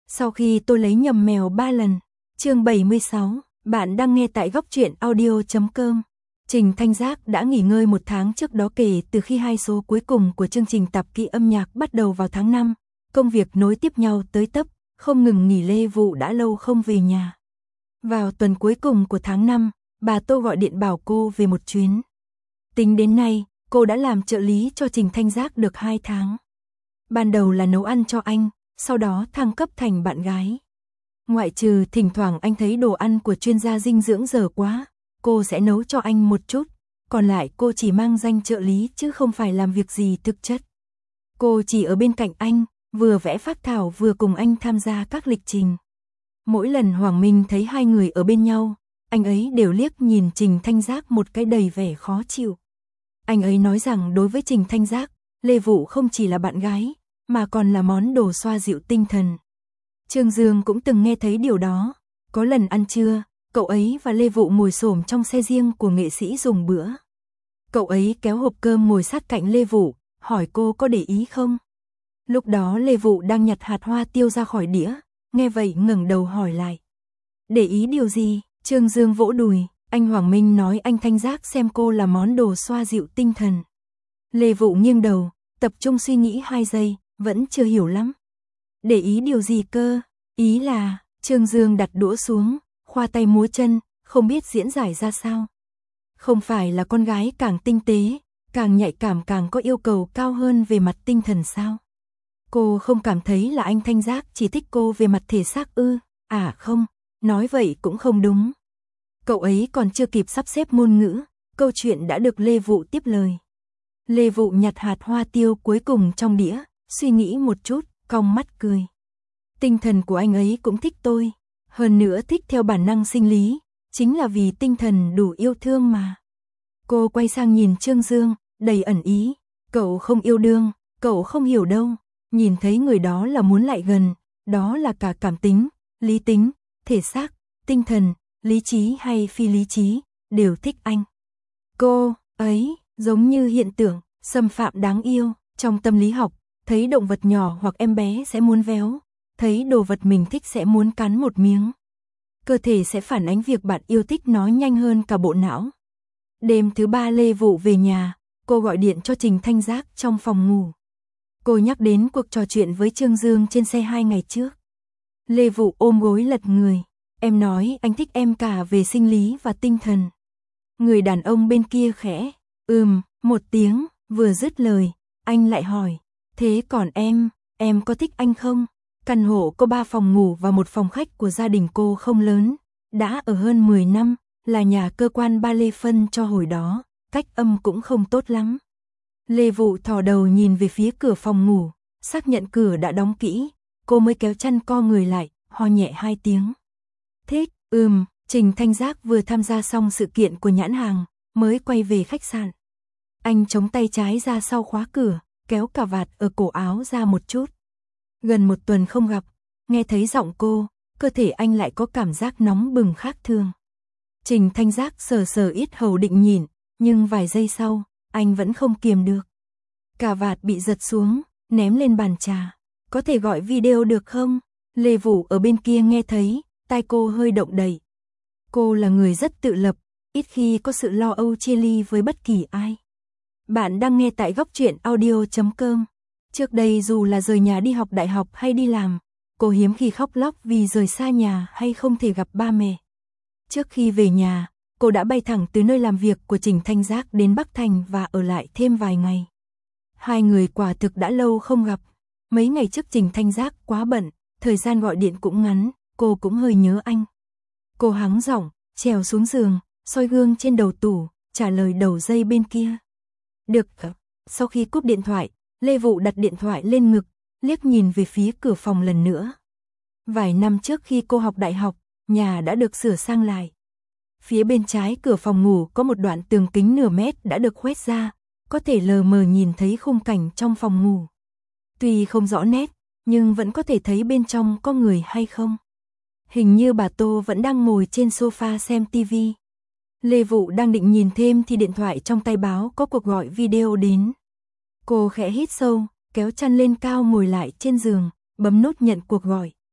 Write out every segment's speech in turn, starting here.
Sau khi tôi lấy nhầm mèo 3 lần. Chương 76, bạn đang nghe tại góc truyện audio.com. Trình Thanh Giác đã nghỉ ngơi 1 tháng trước đó kể từ khi 2 số cuối cùng của chương trình tạp kỹ âm nhạc bắt đầu vào tháng 5. Công việc nối tiếp nhau tới tấp, không ngừng nghỉ. Lê Vụ đã lâu không về nhà. Vào tuần cuối cùng của tháng 5, bà Tô gọi điện bảo cô về một chuyến. Tính đến nay, cô đã làm trợ lý cho Trình Thanh Giác được 2 tháng. Ban đầu là nấu ăn cho anh, sau đó thăng cấp thành bạn gái. Ngoại trừ thỉnh thoảng anh thấy đồ ăn của chuyên gia dinh dưỡng dở quá, cô sẽ nấu cho anh một chút, còn lại cô chỉ mang danh trợ lý chứ không phải làm việc gì thực chất. Cô chỉ ở bên cạnh anh, vừa vẽ phác thảo vừa cùng anh tham gia các lịch trình. Mỗi lần Hoàng Minh thấy hai người ở bên nhau, anh ấy đều liếc nhìn Trình Thanh Giác một cái đầy vẻ khó chịu. Anh ấy nói rằng đối với Trình Thanh Giác, Lê Vụ không chỉ là bạn gái, mà còn là món đồ xoa dịu tinh thần. Trương Dương cũng từng nghe thấy điều đó. Có lần ăn trưa, cậu ấy và Lê Vụ ngồi xổm trong xe riêng của nghệ sĩ dùng bữa. Cậu ấy kéo hộp cơm ngồi sát cạnh Lê Vụ, hỏi cô có để ý không. Lúc đó Lê Vụ đang nhặt hạt hoa tiêu ra khỏi đĩa, nghe vậy ngẩng đầu hỏi lại. Để ý điều gì? Trương Dương vỗ đùi, anh Hoàng Minh nói anh Thanh Giác xem cô là món đồ xoa dịu tinh thần. Lê Vụ nghiêng đầu, tập trung suy nghĩ 2 giây, vẫn chưa hiểu lắm. Để ý điều gì cơ? Ý là, Trương Dương đặt đũa xuống, khoa tay múa chân, không biết diễn giải ra sao. Không phải là con gái càng tinh tế, càng nhạy cảm càng có yêu cầu cao hơn về mặt tinh thần sao? Cô không cảm thấy là anh Thanh Giác chỉ thích cô về mặt thể xác ư? À không, nói vậy cũng không đúng. Cậu ấy còn chưa kịp sắp xếp ngôn ngữ, câu chuyện đã được Lê Vụ tiếp lời. Lê Vụ nhặt hạt hoa tiêu cuối cùng trong đĩa, suy nghĩ một chút, cong mắt cười. Tinh thần của anh ấy cũng thích tôi, hơn nữa thích theo bản năng sinh lý, chính là vì tinh thần đủ yêu thương mà. Cô quay sang nhìn Trương Dương, đầy ẩn ý, cậu không yêu đương, cậu không hiểu đâu, nhìn thấy người đó là muốn lại gần, đó là cả cảm tính, lý tính, thể xác, tinh thần, lý trí hay phi lý trí, đều thích anh. Cô ấy giống như hiện tượng xâm phạm đáng yêu, trong tâm lý học, thấy động vật nhỏ hoặc em bé sẽ muốn véo, thấy đồ vật mình thích sẽ muốn cắn một miếng. Cơ thể sẽ phản ánh việc bạn yêu thích nó nhanh hơn cả bộ não. Đêm thứ 3 Lê Vụ về nhà, cô gọi điện cho Trình Thanh Giác trong phòng ngủ. Cô nhắc đến cuộc trò chuyện với Trương Dương trên xe 2 ngày trước. Lê Vụ ôm gối lật người, em nói anh thích em cả về sinh lý và tinh thần. Người đàn ông bên kia khẽ, một tiếng, vừa dứt lời, anh lại hỏi, thế còn em có thích anh không? Căn hộ có 3 phòng ngủ và 1 phòng khách của gia đình cô không lớn, đã ở hơn 10 năm, là nhà cơ quan ba Lê phân cho hồi đó, cách âm cũng không tốt lắm. Lê Vụ thò đầu nhìn về phía cửa phòng ngủ, xác nhận cửa đã đóng kỹ, cô mới kéo chăn co người lại, ho nhẹ 2 tiếng. Thích, Trình Thanh Giác vừa tham gia xong sự kiện của nhãn hàng, mới quay về khách sạn. Anh chống tay trái ra sau khóa cửa, kéo cà vạt ở cổ áo ra một chút. Gần 1 tuần không gặp, nghe thấy giọng cô, cơ thể anh lại có cảm giác nóng bừng khác thường. Trình Thanh Giác sờ sờ yết hầu định nhịn, nhưng vài giây sau, anh vẫn không kiềm được. Cà vạt bị giật xuống, ném lên bàn trà. Có thể gọi video được không? Lê Vụ ở bên kia nghe thấy, tai cô hơi động đậy. Cô là người rất tự lập, ít khi có sự lo âu chia ly với bất kỳ ai. Bạn đang nghe tại góc truyện audio.com. Trước đây dù là rời nhà đi học đại học hay đi làm, cô hiếm khi khóc lóc vì rời xa nhà hay không thể gặp ba mẹ. Trước khi về nhà, cô đã bay thẳng từ nơi làm việc của Trình Thanh Giác đến Bắc Thành và ở lại thêm vài ngày. Hai người quả thực đã lâu không gặp. Mấy ngày trước Trình Thanh Giác quá bận, thời gian gọi điện cũng ngắn, cô cũng hơi nhớ anh. Cô hắng giọng, trèo xuống giường, soi gương trên đầu tủ, trả lời đầu dây bên kia. Được. Sau khi cúp điện thoại, Lê Vụ đặt điện thoại lên ngực, liếc nhìn về phía cửa phòng lần nữa. Vài năm trước khi cô học đại học, nhà đã được sửa sang lại. Phía bên trái cửa phòng ngủ có một đoạn tường kính nửa mét đã được khoét ra, có thể lờ mờ nhìn thấy khung cảnh trong phòng ngủ. Tuy không rõ nét, nhưng vẫn có thể thấy bên trong có người hay không. Hình như bà Tô vẫn đang ngồi trên sofa xem tivi. Lê Vụ đang định nhìn thêm thì điện thoại trong tay báo có cuộc gọi video đến. Cô khẽ hít sâu, kéo chăn lên cao ngồi lại trên giường, bấm nút nhận cuộc gọi.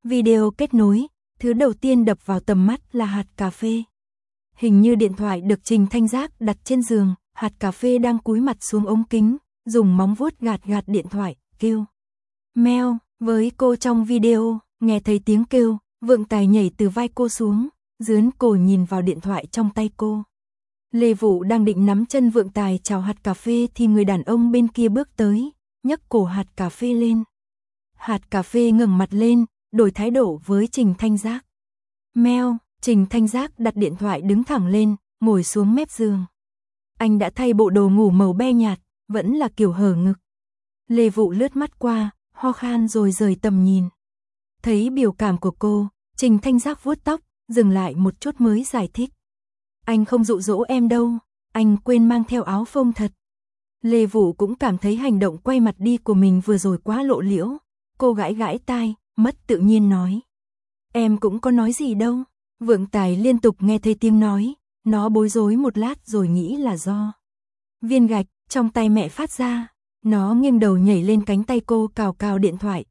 Video kết nối, thứ đầu tiên đập vào tầm mắt là hạt cà phê. Hình như điện thoại được Trình Thanh Giác đặt trên giường, hạt cà phê đang cúi mặt xuống ống kính, dùng móng vuốt gạt điện thoại, kêu. Meo, với cô trong video, nghe thấy tiếng kêu, Vượng Tài nhảy từ vai cô xuống, dướn cổ nhìn vào điện thoại trong tay cô. Lê Vũ đang định nắm chân Vượng Tài chào hạt cà phê thì người đàn ông bên kia bước tới, nhấc cổ hạt cà phê lên. Hạt cà phê ngẩng mặt lên, đổi thái độ với Trình Thanh Giác. Meo, Trình Thanh Giác đặt điện thoại đứng thẳng lên, ngồi xuống mép giường. Anh đã thay bộ đồ ngủ màu be nhạt, vẫn là kiểu hở ngực. Lê Vũ lướt mắt qua, ho khan rồi rời tầm nhìn. Thấy biểu cảm của cô, Trình Thanh Giác vuốt tóc, dừng lại một chút mới giải thích. Anh không dụ dỗ em đâu, anh quên mang theo áo phông thật. Lê Vũ cũng cảm thấy hành động quay mặt đi của mình vừa rồi quá lộ liễu. Cô gãi gãi tai, mất tự nhiên nói. Em cũng có nói gì đâu. Vượng Tài liên tục nghe thấy tiếng nói, nó bối rối một lát rồi nghĩ là do viên gạch trong tay mẹ phát ra. Nó nghiêng đầu nhảy lên cánh tay cô cào cào điện thoại,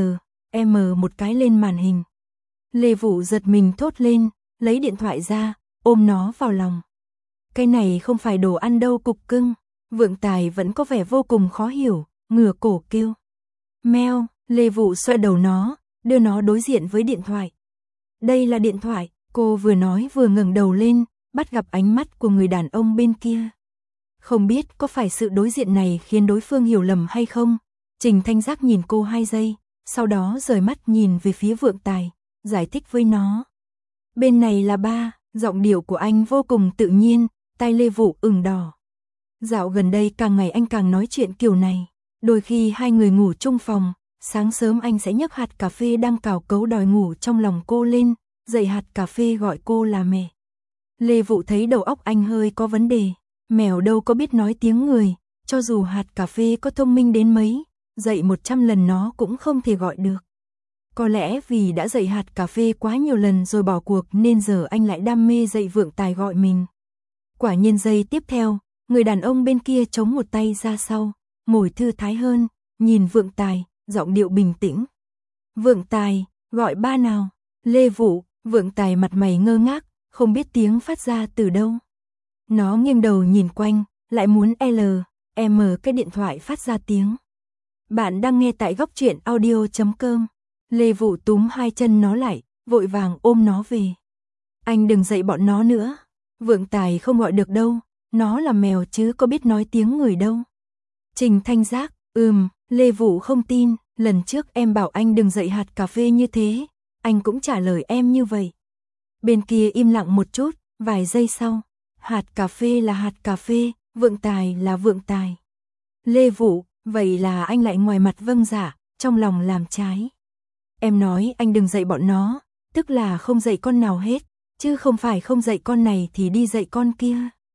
M một cái lên màn hình. Lê Vũ giật mình thốt lên, lấy điện thoại ra, ôm nó vào lòng. Cái này không phải đồ ăn đâu cục cưng. Vượng Tài vẫn có vẻ vô cùng khó hiểu, ngửa cổ kêu. Meo, Lê Vũ xoay đầu nó, đưa nó đối diện với điện thoại. Đây là điện thoại, cô vừa nói vừa ngẩng đầu lên, bắt gặp ánh mắt của người đàn ông bên kia. Không biết có phải sự đối diện này khiến đối phương hiểu lầm hay không? Trình Thanh Giác nhìn cô 2 giây, sau đó rời mắt nhìn về phía Vượng Tài, giải thích với nó. Bên này là ba, giọng điệu của anh vô cùng tự nhiên, tai Lê Vũ ửng đỏ. Dạo gần đây càng ngày anh càng nói chuyện kiểu này, đôi khi hai người ngủ chung phòng, sáng sớm anh sẽ nhấc hạt cà phê đang cào cấu đòi ngủ trong lòng cô lên, dậy hạt cà phê gọi cô là mẹ. Lê Vũ thấy đầu óc anh hơi có vấn đề, mèo đâu có biết nói tiếng người, cho dù hạt cà phê có thông minh đến mấy, dậy 100 lần nó cũng không thể gọi được. Có lẽ vì đã dậy hạt cà phê quá nhiều lần rồi bỏ cuộc nên giờ anh lại đam mê dậy Vượng Tài gọi mình. Quả nhiên giây tiếp theo, người đàn ông bên kia chống một tay ra sau, ngồi thư thái hơn, nhìn Vượng Tài, giọng điệu bình tĩnh. Vượng Tài, gọi ba nào. Lê Vũ, Vượng Tài mặt mày ngơ ngác, không biết tiếng phát ra từ đâu. Nó nghiêng đầu nhìn quanh, lại muốn M cái điện thoại phát ra tiếng. Bạn đang nghe tại góc truyện audio.com. Lê Vũ túm 2 chân nó lại, vội vàng ôm nó về. Anh đừng dậy bọn nó nữa. Vượng Tài không gọi được đâu, nó là mèo chứ có biết nói tiếng người đâu. Trình Thanh Giác, Lê Vũ không tin, lần trước em bảo anh đừng dậy hạt cà phê như thế, anh cũng trả lời em như vậy. Bên kia im lặng một chút, vài giây sau, hạt cà phê là hạt cà phê, Vượng Tài là Vượng Tài. Lê Vũ, vậy là anh lại ngoài mặt vâng dạ, trong lòng làm trái. Em nói anh đừng dạy bọn nó, tức là không dạy con nào hết, chứ không phải không dạy con này thì đi dạy con kia.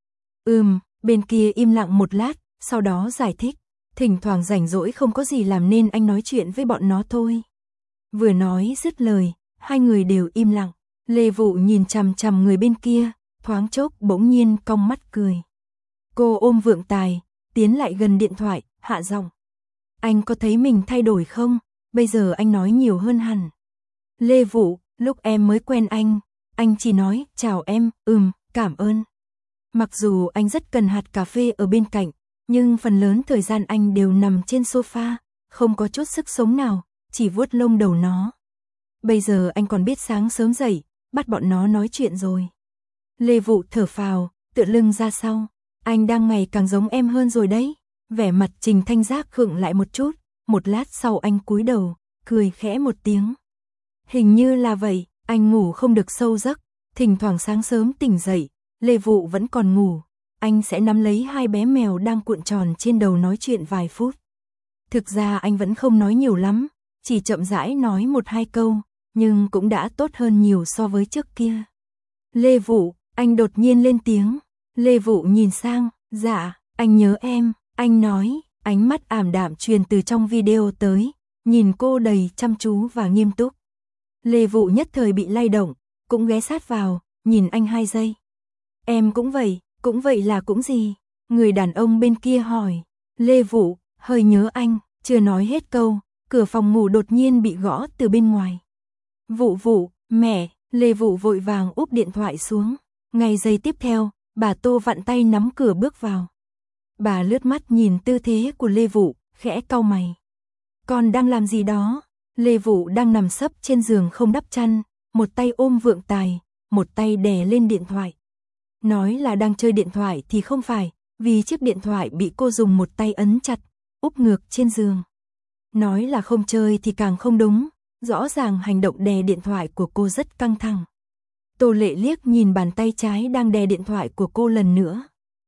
Bên kia im lặng một lát, sau đó giải thích, thỉnh thoảng rảnh rỗi không có gì làm nên anh nói chuyện với bọn nó thôi. Vừa nói dứt lời, hai người đều im lặng, Lê Vũ nhìn chằm chằm người bên kia, thoáng chốc bỗng nhiên cong mắt cười. Cô ôm Vượng Tài, tiến lại gần điện thoại, hạ giọng. Anh có thấy mình thay đổi không? Bây giờ anh nói nhiều hơn hẳn. Lê Vũ, lúc em mới quen anh chỉ nói chào em, cảm ơn. Mặc dù anh rất cần hạt cà phê ở bên cạnh, nhưng phần lớn thời gian anh đều nằm trên sofa, không có chút sức sống nào, chỉ vuốt lông đầu nó. Bây giờ anh còn biết sáng sớm dậy, bắt bọn nó nói chuyện rồi. Lê Vũ thở phào, tựa lưng ra sau. Anh đang ngày càng giống em hơn rồi đấy. Vẻ mặt Trình Thanh Giác khựng lại một chút, một lát sau anh cúi đầu, cười khẽ một tiếng. Hình như là vậy, anh ngủ không được sâu giấc, thỉnh thoảng sáng sớm tỉnh dậy, Lê Vũ vẫn còn ngủ, anh sẽ nắm lấy hai bé mèo đang cuộn tròn trên đầu nói chuyện vài phút. Thực ra anh vẫn không nói nhiều lắm, chỉ chậm rãi nói 1-2 câu, nhưng cũng đã tốt hơn nhiều so với trước kia. Lê Vũ, anh đột nhiên lên tiếng. Lê Vũ nhìn sang, dạ, anh nhớ em, anh nói, ánh mắt ảm đạm truyền từ trong video tới, nhìn cô đầy chăm chú và nghiêm túc. Lê Vũ nhất thời bị lay động, cũng ghé sát vào, nhìn anh 2 giây. Em cũng vậy là cũng gì? Người đàn ông bên kia hỏi. Lê Vũ, hơi nhớ anh, chưa nói hết câu, cửa phòng ngủ đột nhiên bị gõ từ bên ngoài. Vụ vụ, mẹ, Lê Vụ vội vàng úp điện thoại xuống. Ngay giây tiếp theo, bà Tô vặn tay nắm cửa bước vào. Bà lướt mắt nhìn tư thế của Lê Vụ, khẽ cau mày. Con đang làm gì đó? Lê Vụ đang nằm sấp trên giường không đắp chăn, một tay ôm Vượng Tài, một tay đè lên điện thoại. Nói là đang chơi điện thoại thì không phải, vì chiếc điện thoại bị cô dùng một tay ấn chặt, úp ngược trên giường. Nói là không chơi thì càng không đúng, rõ ràng hành động đè điện thoại của cô rất căng thẳng. Tô Lệ liếc nhìn bàn tay trái đang đè điện thoại của cô lần nữa.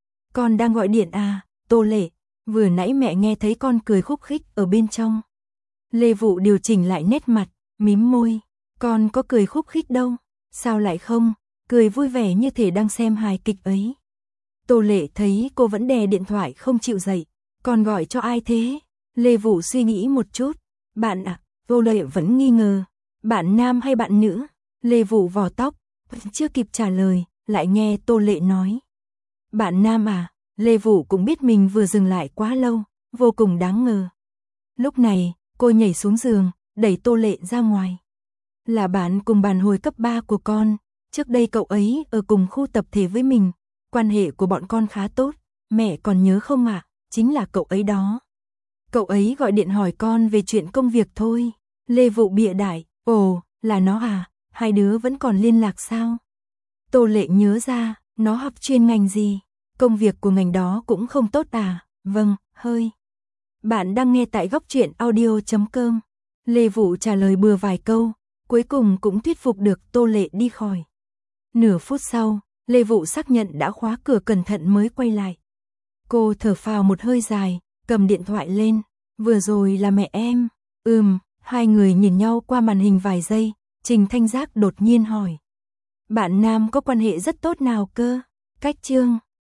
Con đang gọi điện à, Tô Lệ, vừa nãy mẹ nghe thấy con cười khúc khích ở bên trong. Lê Vụ điều chỉnh lại nét mặt, mím môi, con có cười khúc khích đâu, sao lại không, cười vui vẻ như thể đang xem hài kịch ấy. Tô Lệ thấy cô vẫn đè điện thoại không chịu dậy, con gọi cho ai thế? Lê Vụ suy nghĩ một chút, bạn à, Tô Lệ vẫn nghi ngờ, bạn nam hay bạn nữ? Lê Vụ vò tóc, chưa kịp trả lời, lại nghe Tô Lệ nói. Bạn nam à, Lê Vụ cũng biết mình vừa dừng lại quá lâu, vô cùng đáng ngờ. Lúc này, cô nhảy xuống giường, đẩy Tô Lệ ra ngoài. Là bạn cùng bàn hồi cấp 3 của con, trước đây cậu ấy ở cùng khu tập thể với mình, quan hệ của bọn con khá tốt, mẹ còn nhớ không ạ? Chính là cậu ấy đó. Cậu ấy gọi điện hỏi con về chuyện công việc thôi. Lê Vụ bịa đại, ồ, là nó à, hai đứa vẫn còn liên lạc sao? Tô Lệ nhớ ra, nó học chuyên ngành gì? Công việc của ngành đó cũng không tốt à? Vâng, hơi. Bạn đang nghe tại góc truyện audio.com. Lê Vụ trả lời bừa vài câu, cuối cùng cũng thuyết phục được Tô Lệ đi khỏi. Nửa phút sau, Lê Vụ xác nhận đã khóa cửa cẩn thận mới quay lại. Cô thở phào một hơi dài, cầm điện thoại lên. Vừa rồi là mẹ em. Hai người nhìn nhau qua màn hình vài giây, Trình Thanh Giác đột nhiên hỏi. Bạn nam có quan hệ rất tốt nào cơ? Cách Trương,